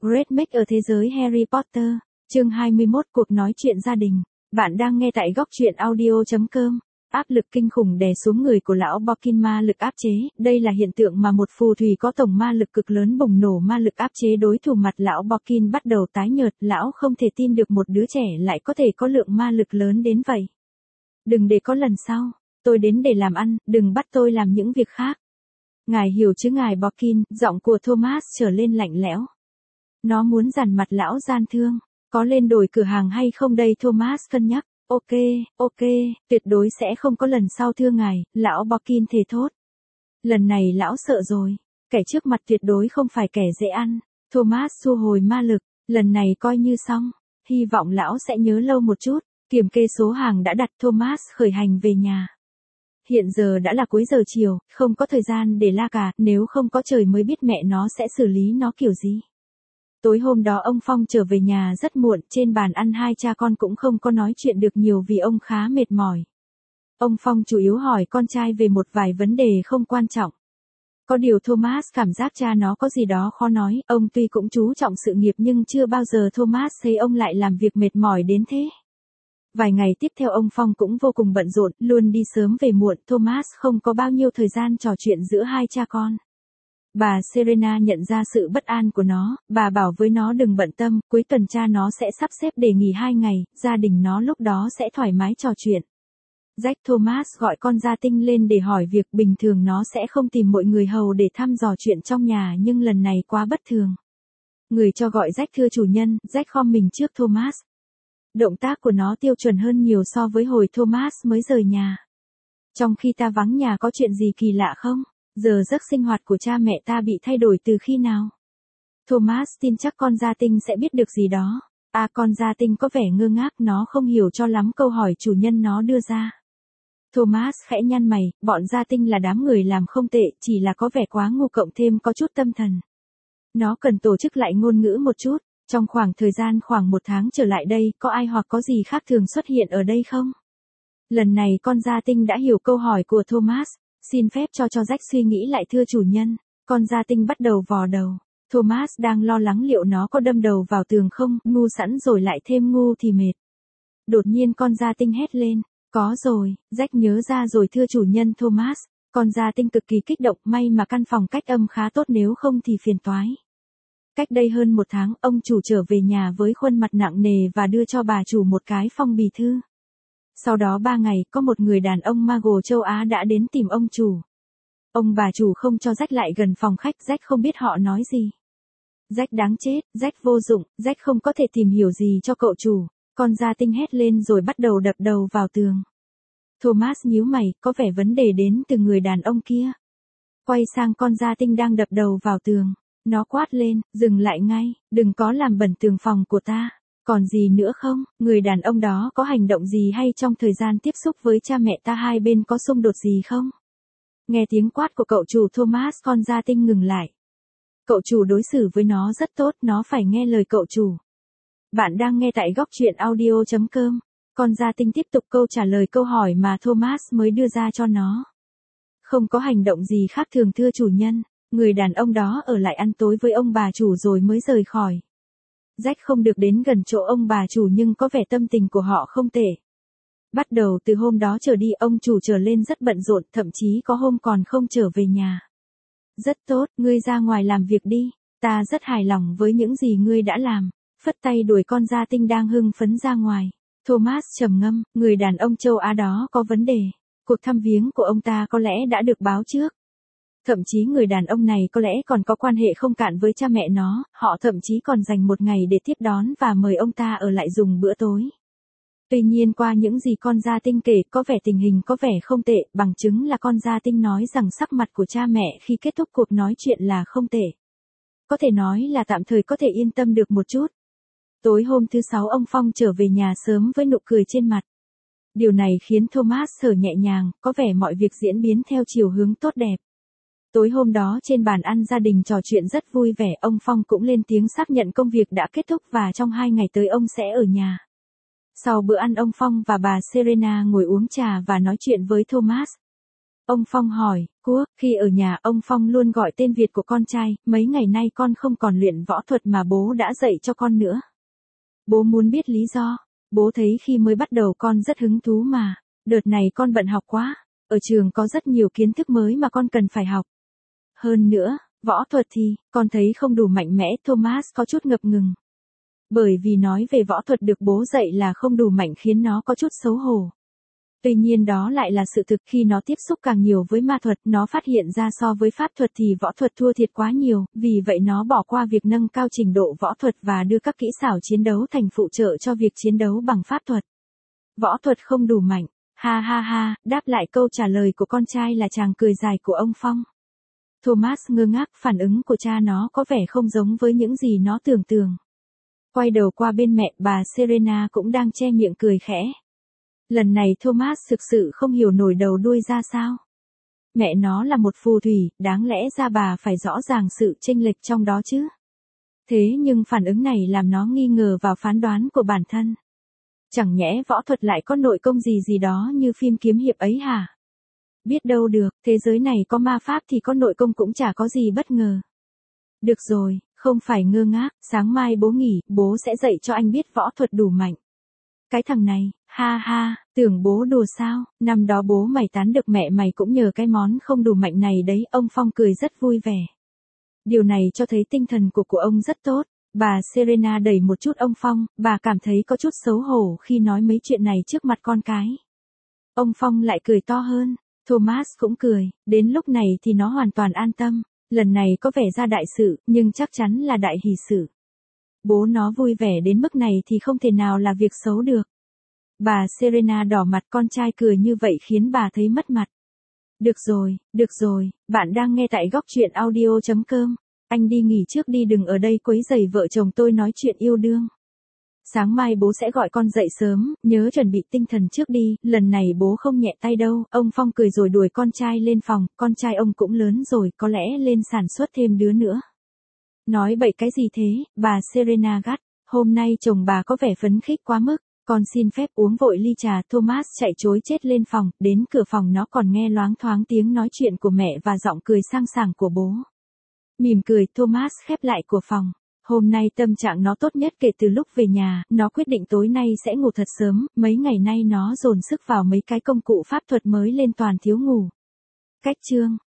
Great Make ở thế giới Harry Potter, chương 21 cuộc nói chuyện gia đình. Bạn đang nghe tại góc truyện audio.com. Áp lực kinh khủng đè xuống người của lão Borkin, ma lực áp chế. Đây là hiện tượng mà một phù thủy có tổng ma lực cực lớn bùng nổ ma lực áp chế đối thủ. Mặt lão Borkin bắt đầu tái nhợt, lão không thể tin được một đứa trẻ lại có thể có lượng ma lực lớn đến vậy. Đừng để có lần sau, tôi đến để làm ăn, đừng bắt tôi làm những việc khác. Ngài hiểu chứ ngài Borkin, giọng của Thomas trở lên lạnh lẽo. Nó muốn dằn mặt lão gian thương, có lên đổi cửa hàng hay không đây? Thomas cân nhắc. Ok, tuyệt đối sẽ không có lần sau thưa ngài, lão Borkin thề thốt. Lần này lão sợ rồi, kẻ trước mặt tuyệt đối không phải kẻ dễ ăn. Thomas xua hồi ma lực, lần này coi như xong, hy vọng lão sẽ nhớ lâu một chút. Kiểm kê số hàng đã đặt, Thomas khởi hành về nhà. Hiện giờ đã là cuối giờ chiều, không có thời gian để la cà, nếu không có trời mới biết mẹ nó sẽ xử lý nó kiểu gì. Tối hôm đó ông Phong trở về nhà rất muộn, trên bàn ăn hai cha con cũng không có nói chuyện được nhiều vì ông khá mệt mỏi. Ông Phong chủ yếu hỏi con trai về một vài vấn đề không quan trọng. Có điều Thomas cảm giác cha nó có gì đó khó nói, ông tuy cũng chú trọng sự nghiệp nhưng chưa bao giờ Thomas thấy ông lại làm việc mệt mỏi đến thế. Vài ngày tiếp theo ông Phong cũng vô cùng bận rộn, luôn đi sớm về muộn, Thomas không có bao nhiêu thời gian trò chuyện giữa hai cha con. Bà Serena nhận ra sự bất an của nó, bà bảo với nó đừng bận tâm, cuối tuần cha nó sẽ sắp xếp để nghỉ 2 ngày, gia đình nó lúc đó sẽ thoải mái trò chuyện. Jack Thomas gọi con gia tinh lên để hỏi việc, bình thường nó sẽ không tìm mọi người hầu để thăm dò chuyện trong nhà nhưng lần này quá bất thường. Người cho gọi Jack thưa chủ nhân, Jack khom mình trước Thomas. Động tác của nó tiêu chuẩn hơn nhiều so với hồi Thomas mới rời nhà. Trong khi ta vắng nhà có chuyện gì kỳ lạ không? Giờ giấc sinh hoạt của cha mẹ ta bị thay đổi từ khi nào? Thomas tin chắc con gia tinh sẽ biết được gì đó. Con gia tinh có vẻ ngơ ngác, nó không hiểu cho lắm câu hỏi chủ nhân nó đưa ra. Thomas khẽ nhăn mày, bọn gia tinh là đám người làm không tệ, chỉ là có vẻ quá ngu cộng thêm có chút tâm thần. Nó cần tổ chức lại ngôn ngữ một chút. Trong khoảng thời gian khoảng 1 tháng trở lại đây, có ai hoặc có gì khác thường xuất hiện ở đây không? Lần này con gia tinh đã hiểu câu hỏi của Thomas. Xin phép cho Jack suy nghĩ lại thưa chủ nhân. Con gia tinh bắt đầu vò đầu. Thomas đang lo lắng liệu nó có đâm đầu vào tường không, ngu sẵn rồi lại thêm ngu thì mệt. Đột nhiên con gia tinh hét lên. Có rồi, Jack nhớ ra rồi thưa chủ nhân Thomas. Con gia tinh cực kỳ kích động, may mà căn phòng cách âm khá tốt nếu không thì phiền toái. Cách đây hơn 1 tháng, ông chủ trở về nhà với khuôn mặt nặng nề và đưa cho bà chủ một cái phong bì thư. Sau đó 3 ngày, có một người đàn ông Mago châu Á đã đến tìm ông chủ. Ông bà chủ không cho Jack lại gần phòng khách, Jack không biết họ nói gì. Jack đáng chết, Jack vô dụng, Jack không có thể tìm hiểu gì cho cậu chủ. Con gia tinh hét lên rồi bắt đầu đập đầu vào tường. Thomas nhíu mày, có vẻ vấn đề đến từ người đàn ông kia. Quay sang con gia tinh đang đập đầu vào tường. Nó quát lên, dừng lại ngay, đừng có làm bẩn tường phòng của ta. Còn gì nữa không? Người đàn ông đó có hành động gì hay trong thời gian tiếp xúc với cha mẹ ta hai bên có xung đột gì không? Nghe tiếng quát của cậu chủ Thomas, con gia tinh ngừng lại. Cậu chủ đối xử với nó rất tốt, nó phải nghe lời cậu chủ. Bạn đang nghe tại góc truyện audio.com. Con gia tinh tiếp tục trả lời câu hỏi mà Thomas mới đưa ra cho nó. Không có hành động gì khác thường thưa chủ nhân. Người đàn ông đó ở lại ăn tối với ông bà chủ rồi mới rời khỏi. Jack không được đến gần chỗ ông bà chủ nhưng có vẻ tâm tình của họ không tệ. Bắt đầu từ hôm đó trở đi ông chủ trở lên rất bận rộn, thậm chí có hôm còn không trở về nhà. Rất tốt, ngươi ra ngoài làm việc đi, ta rất hài lòng với những gì ngươi đã làm. Phất tay đuổi con gia tinh đang hưng phấn ra ngoài. Thomas trầm ngâm, người đàn ông châu Á đó có vấn đề. Cuộc thăm viếng của ông ta có lẽ đã được báo trước. Thậm chí người đàn ông này có lẽ còn có quan hệ không cạn với cha mẹ nó, họ thậm chí còn dành 1 ngày để tiếp đón và mời ông ta ở lại dùng bữa tối. Tuy nhiên qua những gì con gia tinh kể có vẻ tình hình có vẻ không tệ, bằng chứng là con gia tinh nói rằng sắc mặt của cha mẹ khi kết thúc cuộc nói chuyện là không tệ. Có thể nói là tạm thời có thể yên tâm được một chút. Tối hôm thứ 6 ông Phong trở về nhà sớm với nụ cười trên mặt. Điều này khiến Thomas thở nhẹ nhàng, có vẻ mọi việc diễn biến theo chiều hướng tốt đẹp. Tối hôm đó trên bàn ăn gia đình trò chuyện rất vui vẻ, ông Phong cũng lên tiếng xác nhận công việc đã kết thúc và trong 2 ngày tới ông sẽ ở nhà. Sau bữa ăn ông Phong và bà Serena ngồi uống trà và nói chuyện với Thomas. Ông Phong hỏi, Quốc, khi ở nhà ông Phong luôn gọi tên Việt của con trai, mấy ngày nay con không còn luyện võ thuật mà bố đã dạy cho con nữa. Bố muốn biết lý do, bố thấy khi mới bắt đầu con rất hứng thú mà, đợt này con bận học quá, ở trường có rất nhiều kiến thức mới mà con cần phải học. Hơn nữa, võ thuật thì, con thấy không đủ mạnh mẽ, Thomas có chút ngập ngừng. Bởi vì nói về võ thuật được bố dạy là không đủ mạnh khiến nó có chút xấu hổ. Tuy nhiên đó lại là sự thực, khi nó tiếp xúc càng nhiều với ma thuật, nó phát hiện ra so với pháp thuật thì võ thuật thua thiệt quá nhiều, vì vậy nó bỏ qua việc nâng cao trình độ võ thuật và đưa các kỹ xảo chiến đấu thành phụ trợ cho việc chiến đấu bằng pháp thuật. Võ thuật không đủ mạnh, ha ha ha, đáp lại câu trả lời của con trai là tràng cười dài của ông Phong. Thomas ngơ ngác, phản ứng của cha nó có vẻ không giống với những gì nó tưởng tượng. Quay đầu qua bên mẹ, bà Serena cũng đang che miệng cười khẽ. Lần này Thomas thực sự không hiểu nổi đầu đuôi ra sao. Mẹ nó là một phù thủy, đáng lẽ ra bà phải rõ ràng sự chênh lệch trong đó chứ. Thế nhưng phản ứng này làm nó nghi ngờ vào phán đoán của bản thân. Chẳng nhẽ võ thuật lại có nội công gì gì đó như phim kiếm hiệp ấy hả? Biết đâu được, thế giới này có ma pháp thì có nội công cũng chả có gì bất ngờ. Được rồi, không phải ngơ ngác, sáng mai bố nghỉ, bố sẽ dạy cho anh biết võ thuật đủ mạnh. Cái thằng này, ha ha, tưởng bố đùa sao, năm đó bố mày tán được mẹ mày cũng nhờ cái món không đủ mạnh này đấy, ông Phong cười rất vui vẻ. Điều này cho thấy tinh thần của ông rất tốt. Bà Serena đẩy một chút ông Phong, bà cảm thấy có chút xấu hổ khi nói mấy chuyện này trước mặt con cái. Ông Phong lại cười to hơn, Thomas cũng cười, đến lúc này thì nó hoàn toàn an tâm, lần này có vẻ ra đại sự, nhưng chắc chắn là đại hỷ sự. Bố nó vui vẻ đến mức này thì không thể nào là việc xấu được. Bà Serena đỏ mặt, con trai cười như vậy khiến bà thấy mất mặt. Được rồi, bạn đang nghe tại góc truyện audio.com. Anh đi nghỉ trước đi, đừng ở đây quấy rầy vợ chồng tôi nói chuyện yêu đương. Sáng mai bố sẽ gọi con dậy sớm, nhớ chuẩn bị tinh thần trước đi, lần này bố không nhẹ tay đâu. Ông Phong cười rồi đuổi con trai lên phòng, con trai ông cũng lớn rồi, có lẽ lên sản xuất thêm đứa nữa. Nói bậy cái gì thế, bà Serena gắt, hôm nay chồng bà có vẻ phấn khích quá mức, con xin phép uống vội ly trà. Thomas chạy trối chết lên phòng, đến cửa phòng nó còn nghe loáng thoáng tiếng nói chuyện của mẹ và giọng cười sang sảng của bố. Mỉm cười, Thomas khép lại cửa phòng. Hôm nay tâm trạng nó tốt nhất kể từ lúc về nhà, nó quyết định tối nay sẽ ngủ thật sớm, mấy ngày nay nó dồn sức vào mấy cái công cụ pháp thuật mới lên toàn thiếu ngủ. Cách chương